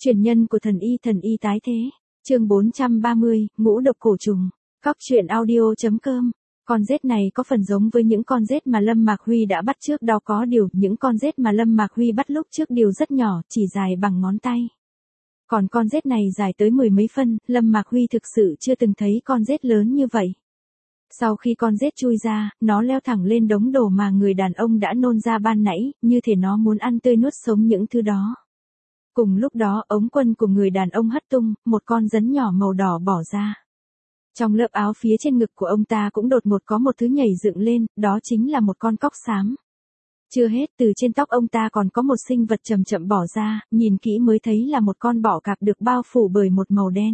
Truyền nhân của thần y tái thế. Chương 430, ngũ độc cổ trùng. Cóc truyện audio.com. Con rết này có phần giống với những con rết mà Lâm Mạc Huy đã bắt trước đó, có điều những con rết mà Lâm Mạc Huy bắt lúc trước đều rất nhỏ, chỉ dài bằng ngón tay. Còn con rết này dài tới 10 mấy phân, Lâm Mạc Huy thực sự chưa từng thấy con rết lớn như vậy. Sau khi con rết chui ra, nó leo thẳng lên đống đồ mà người đàn ông đã nôn ra ban nãy, như thể nó muốn ăn tươi nuốt sống những thứ đó. Cùng lúc đó, ống quần của người đàn ông hất tung, một con rắn nhỏ màu đỏ bỏ ra. Trong lớp áo phía trên ngực của ông ta cũng đột ngột có một thứ nhảy dựng lên, đó chính là một con cóc xám. Chưa hết, từ trên tóc ông ta còn có một sinh vật chậm chậm bỏ ra, nhìn kỹ mới thấy là một con bọ cạp được bao phủ bởi một màu đen.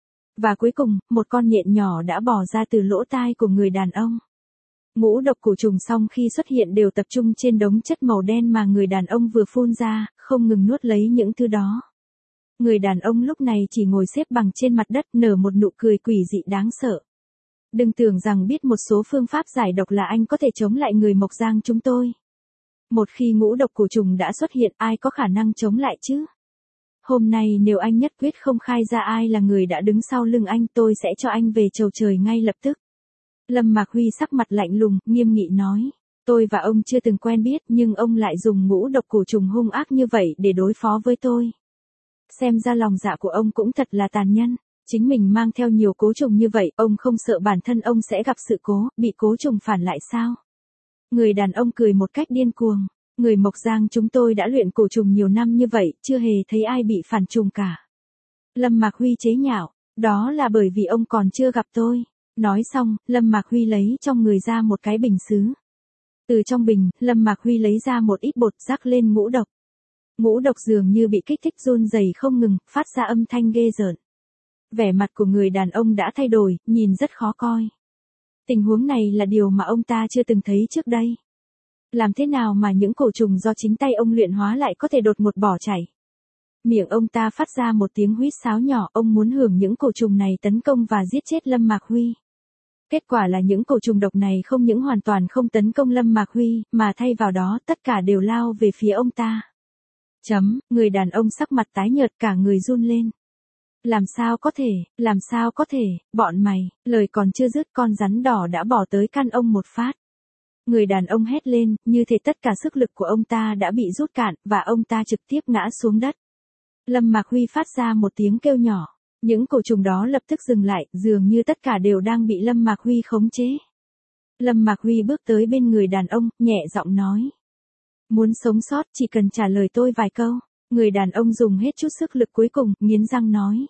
Và cuối cùng, một con nhện nhỏ đã bò ra từ lỗ tai của người đàn ông. Ngũ độc cổ trùng xong khi xuất hiện đều tập trung trên đống chất màu đen mà người đàn ông vừa phun ra, không ngừng nuốt lấy những thứ đó. Người đàn ông lúc này chỉ ngồi xếp bằng trên mặt đất, nở một nụ cười quỷ dị đáng sợ. Đừng tưởng rằng biết một số phương pháp giải độc là anh có thể chống lại người Mộc Giang chúng tôi. Một khi ngũ độc cổ trùng đã xuất hiện, ai có khả năng chống lại chứ? Hôm nay nếu anh nhất quyết không khai ra ai là người đã đứng sau lưng anh, tôi sẽ cho anh về chầu trời ngay lập tức. Lâm Mạc Huy sắc mặt lạnh lùng, nghiêm nghị nói. Tôi và ông chưa từng quen biết, nhưng ông lại dùng ngũ độc cổ trùng hung ác như vậy để đối phó với tôi. Xem ra lòng dạ của ông cũng thật là tàn nhẫn. Chính mình mang theo nhiều cố trùng như vậy, ông không sợ bản thân ông sẽ gặp sự cố, bị cố trùng phản lại sao? Người đàn ông cười một cách điên cuồng. Người Mộc Giang chúng tôi đã luyện cổ trùng nhiều năm như vậy, chưa hề thấy ai bị phản trùng cả. Lâm Mạc Huy chế nhạo, đó là bởi vì ông còn chưa gặp tôi. Nói xong, Lâm Mạc Huy lấy trong người ra một cái bình sứ. Từ trong bình, Lâm Mạc Huy lấy ra một ít bột rắc lên ngũ độc. Ngũ độc dường như bị kích thích run rẩy không ngừng, phát ra âm thanh ghê rợn. Vẻ mặt của người đàn ông đã thay đổi, nhìn rất khó coi. Tình huống này là điều mà ông ta chưa từng thấy trước đây. Làm thế nào mà những cổ trùng do chính tay ông luyện hóa lại có thể đột ngột bỏ chạy? Miệng ông ta phát ra một tiếng huýt sáo nhỏ, ông muốn hưởng những cổ trùng này tấn công và giết chết Lâm Mạc Huy. Kết quả là những cổ trùng độc này không những hoàn toàn không tấn công Lâm Mạc Huy, mà thay vào đó tất cả đều lao về phía ông ta. Người đàn ông sắc mặt tái nhợt, cả người run lên. Làm sao có thể, bọn mày, lời còn chưa dứt con rắn đỏ đã bỏ tới căn ông một phát. Người đàn ông hét lên, như thể tất cả sức lực của ông ta đã bị rút cạn, và ông ta trực tiếp ngã xuống đất. Lâm Mạc Huy phát ra một tiếng kêu nhỏ. Những cổ trùng đó lập tức dừng lại, dường như tất cả đều đang bị Lâm Mạc Huy khống chế. Lâm Mạc Huy bước tới bên người đàn ông, nhẹ giọng nói. Muốn sống sót chỉ cần trả lời tôi vài câu. Người đàn ông dùng hết chút sức lực cuối cùng, nghiến răng nói.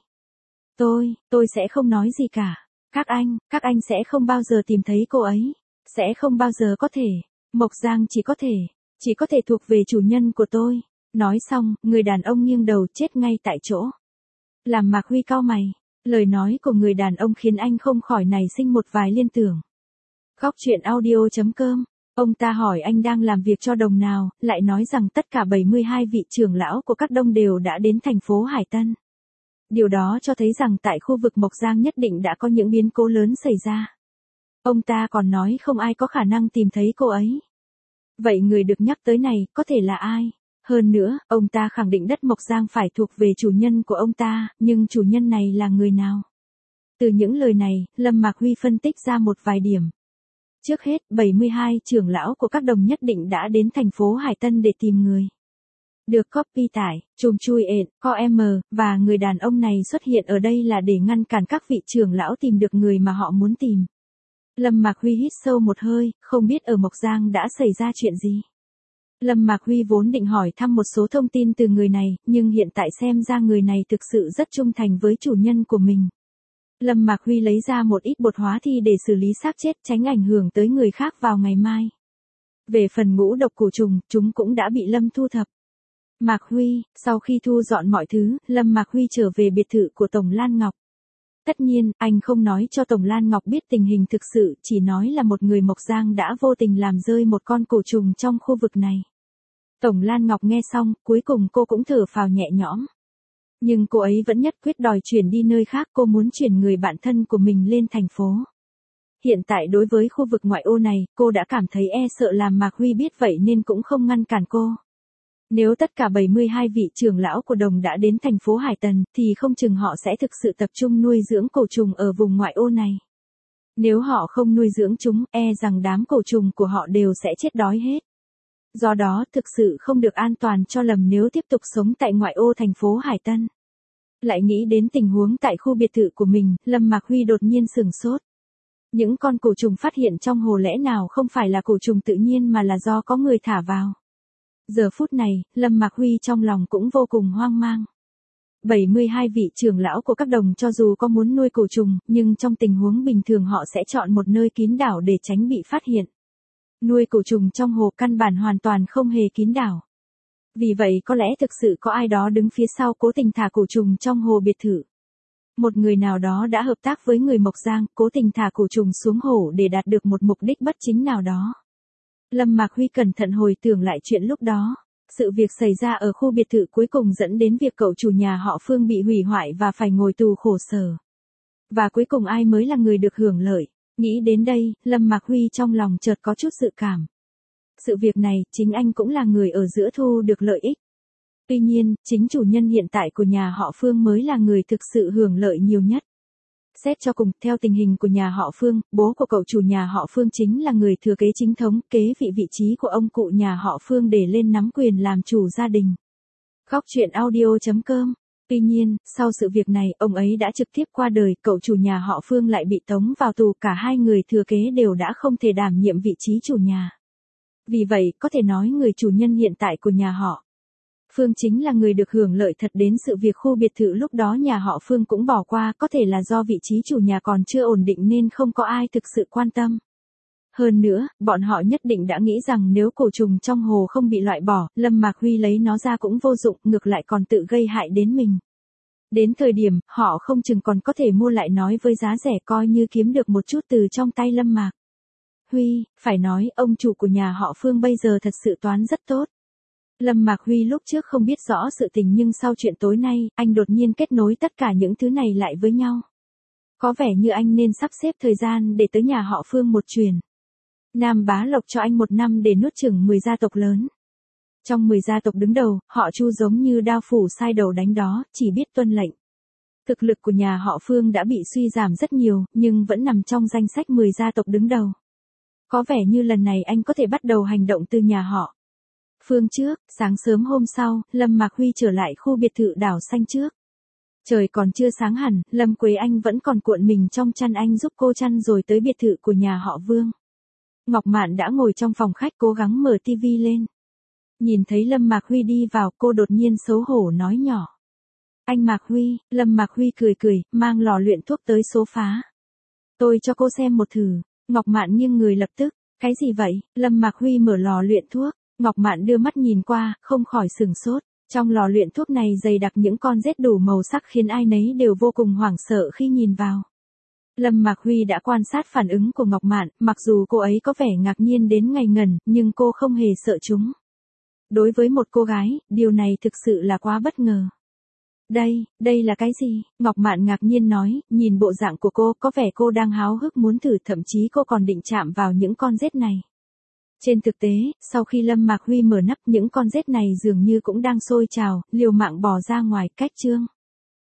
Tôi sẽ không nói gì cả. Các anh sẽ không bao giờ tìm thấy cô ấy. Sẽ không bao giờ có thể. Mộc Giang chỉ có thể thuộc về chủ nhân của tôi. Nói xong, người đàn ông nghiêng đầu chết ngay tại chỗ. Làm Mạc Huy cau mày. Lời nói của người đàn ông khiến anh không khỏi nảy sinh một vài liên tưởng. Cóc truyện audio.com. Ông ta hỏi anh đang làm việc cho đồng nào, lại nói rằng tất cả 72 vị trưởng lão của các đông đều đã đến thành phố Hải Tân. Điều đó cho thấy rằng tại khu vực Mộc Giang nhất định đã có những biến cố lớn xảy ra. Ông ta còn nói không ai có khả năng tìm thấy cô ấy. Vậy người được nhắc tới này có thể là ai? Hơn nữa, ông ta khẳng định đất Mộc Giang phải thuộc về chủ nhân của ông ta, nhưng chủ nhân này là người nào? Từ những lời này, Lâm Mạc Huy phân tích ra một vài điểm. Trước hết, 72 trưởng lão của các đồng nhất định đã đến thành phố Hải Tân để tìm người. Được copy tải, chùm chui ện, co m, và người đàn ông này xuất hiện ở đây là để ngăn cản các vị trưởng lão tìm được người mà họ muốn tìm. Lâm Mạc Huy hít sâu một hơi, không biết ở Mộc Giang đã xảy ra chuyện gì. Lâm Mạc Huy vốn định hỏi thăm một số thông tin từ người này, nhưng hiện tại xem ra người này thực sự rất trung thành với chủ nhân của mình. Lâm Mạc Huy lấy ra một ít bột hóa thi để xử lý xác chết, tránh ảnh hưởng tới người khác vào ngày mai. Về phần ngũ độc cổ trùng, chúng cũng đã bị Lâm thu thập. Mạc Huy, sau khi thu dọn mọi thứ, Lâm Mạc Huy trở về biệt thự của Tổng Lan Ngọc. Tất nhiên, anh không nói cho Tổng Lan Ngọc biết tình hình thực sự, chỉ nói là một người Mộc Giang đã vô tình làm rơi một con cổ trùng trong khu vực này. Tổng Lan Ngọc nghe xong, cuối cùng cô cũng thở phào nhẹ nhõm. Nhưng cô ấy vẫn nhất quyết đòi chuyển đi nơi khác, cô muốn chuyển người bạn thân của mình lên thành phố. Hiện tại đối với khu vực ngoại ô này, cô đã cảm thấy e sợ làm Mạc Huy biết vậy nên cũng không ngăn cản cô. Nếu tất cả 72 vị trưởng lão của đồng đã đến thành phố Hải Tần, thì không chừng họ sẽ thực sự tập trung nuôi dưỡng cổ trùng ở vùng ngoại ô này. Nếu họ không nuôi dưỡng chúng, e rằng đám cổ trùng của họ đều sẽ chết đói hết. Do đó, thực sự không được an toàn cho Lâm nếu tiếp tục sống tại ngoại ô thành phố Hải Tân. Lại nghĩ đến tình huống tại khu biệt thự của mình, Lâm Mạc Huy đột nhiên sửng sốt. Những con cổ trùng phát hiện trong hồ lẽ nào không phải là cổ trùng tự nhiên mà là do có người thả vào. Giờ phút này, Lâm Mạc Huy trong lòng cũng vô cùng hoang mang. 72 vị trưởng lão của các đồng cho dù có muốn nuôi cổ trùng, nhưng trong tình huống bình thường họ sẽ chọn một nơi kín đảo để tránh bị phát hiện. Nuôi cổ trùng trong hồ căn bản hoàn toàn không hề kín đảo. Vì vậy có lẽ thực sự có ai đó đứng phía sau cố tình thả cổ trùng trong hồ biệt thự. Một người nào đó đã hợp tác với người Mộc Giang, cố tình thả cổ trùng xuống hồ để đạt được một mục đích bất chính nào đó. Lâm Mạc Huy cẩn thận hồi tưởng lại chuyện lúc đó. Sự việc xảy ra ở khu biệt thự cuối cùng dẫn đến việc cậu chủ nhà họ Phương bị hủy hoại và phải ngồi tù khổ sở. Và cuối cùng ai mới là người được hưởng lợi? Nghĩ đến đây, Lâm Mạc Huy trong lòng chợt có chút dự cảm. Sự việc này, chính anh cũng là người ở giữa thu được lợi ích. Tuy nhiên, chính chủ nhân hiện tại của nhà họ Phương mới là người thực sự hưởng lợi nhiều nhất. Xét cho cùng, theo tình hình của nhà họ Phương, bố của cậu chủ nhà họ Phương chính là người thừa kế chính thống, kế vị trí của ông cụ nhà họ Phương để lên nắm quyền làm chủ gia đình. Góc truyện audio.com. Tuy nhiên, sau sự việc này, ông ấy đã trực tiếp qua đời, cậu chủ nhà họ Phương lại bị tống vào tù, cả hai người thừa kế đều đã không thể đảm nhiệm vị trí chủ nhà. Vì vậy, có thể nói người chủ nhân hiện tại của nhà họ Phương chính là người được hưởng lợi thật đến sự việc khu biệt thự lúc đó nhà họ Phương cũng bỏ qua, có thể là do vị trí chủ nhà còn chưa ổn định nên không có ai thực sự quan tâm. Hơn nữa, bọn họ nhất định đã nghĩ rằng nếu cổ trùng trong hồ không bị loại bỏ, Lâm Mạc Huy lấy nó ra cũng vô dụng, ngược lại còn tự gây hại đến mình. Đến thời điểm, họ không chừng còn có thể mua lại nói với giá rẻ coi như kiếm được một chút từ trong tay Lâm Mạc Huy, phải nói ông chủ của nhà họ Phương bây giờ thật sự toán rất tốt. Lâm Mạc Huy lúc trước không biết rõ sự tình nhưng sau chuyện tối nay, anh đột nhiên kết nối tất cả những thứ này lại với nhau. Có vẻ như anh nên sắp xếp thời gian để tới nhà họ Phương một chuyến. Nam Bá Lộc cho anh 1 năm để nuốt chửng 10 gia tộc lớn. Trong 10 gia tộc đứng đầu, họ Chu giống như đao phủ sai đầu đánh đó, chỉ biết tuân lệnh. Thực lực của nhà họ Phương đã bị suy giảm rất nhiều, nhưng vẫn nằm trong danh sách 10 gia tộc đứng đầu. Có vẻ như lần này anh có thể bắt đầu hành động từ nhà họ Phương trước. Sáng sớm hôm sau, Lâm Mạc Huy trở lại khu biệt thự đảo xanh trước. Trời còn chưa sáng hẳn, Lâm Quế Anh vẫn còn cuộn mình trong chăn anh giúp cô chăn rồi tới biệt thự của nhà họ Vương. Ngọc Mạn đã ngồi trong phòng khách cố gắng mở tivi lên. Nhìn thấy Lâm Mạc Huy đi vào, cô đột nhiên xấu hổ nói nhỏ. Anh Mạc Huy. Lâm Mạc Huy cười cười, mang lò luyện thuốc tới sofa. Tôi cho cô xem một thử. Ngọc Mạn nghiêng người lập tức. Cái gì vậy? Lâm Mạc Huy mở lò luyện thuốc. Ngọc Mạn đưa mắt nhìn qua, không khỏi sửng sốt. Trong lò luyện thuốc này dày đặc những con rết đủ màu sắc khiến ai nấy đều vô cùng hoảng sợ khi nhìn vào. Lâm Mạc Huy đã quan sát phản ứng của Ngọc Mạn, mặc dù cô ấy có vẻ ngạc nhiên đến ngây ngẩn, nhưng cô không hề sợ chúng. Đối với một cô gái, điều này thực sự là quá bất ngờ. Đây là cái gì? Ngọc Mạn ngạc nhiên nói, nhìn bộ dạng của cô, có vẻ cô đang háo hức muốn thử, thậm chí cô còn định chạm vào những con rết này. Trên thực tế, sau khi Lâm Mạc Huy mở nắp, những con rết này dường như cũng đang sôi trào, liều mạng bò ra ngoài. Cách chương